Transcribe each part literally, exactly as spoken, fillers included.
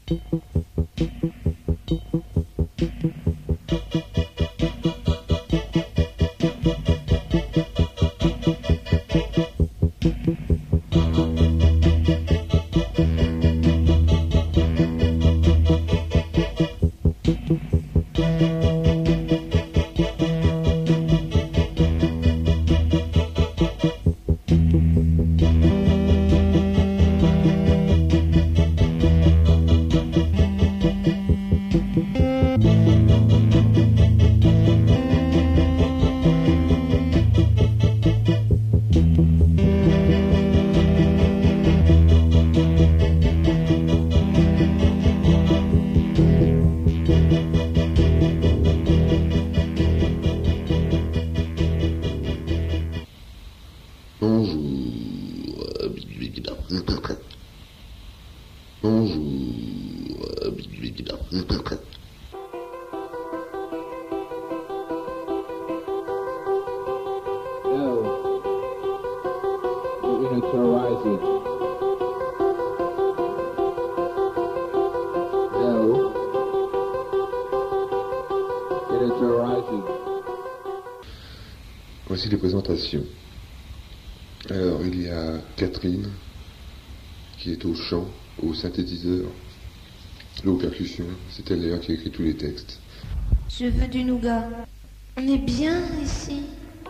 Voici les présentations. Alors, il y a Catherine, qui est au chant, au synthétiseur, aux percussions. C'est elle d'ailleurs qui a écrit tous les textes. Je veux du nougat. On est bien ici.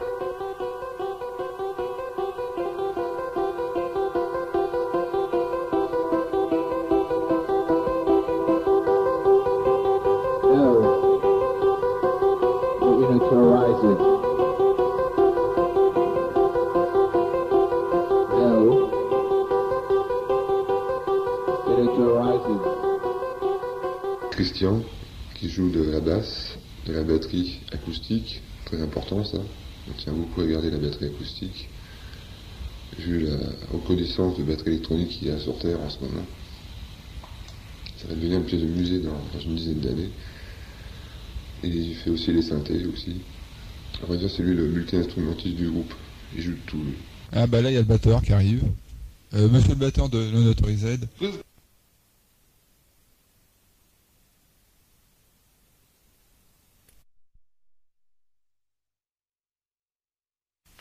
Christian, qui joue de la basse, de la batterie acoustique, très important ça, on tient beaucoup à garder la batterie acoustique, vu la reconnaissance de batterie électronique qu'il y a sur Terre en ce moment. Ça va devenir une pièce de musée dans, dans une dizaine d'années. Et il fait aussi les synthés aussi. On va dire c'est lui le multi-instrumentiste du groupe, il joue de tout lui. Ah bah là il y a le batteur qui arrive. Euh, monsieur le batteur de Non Autorised.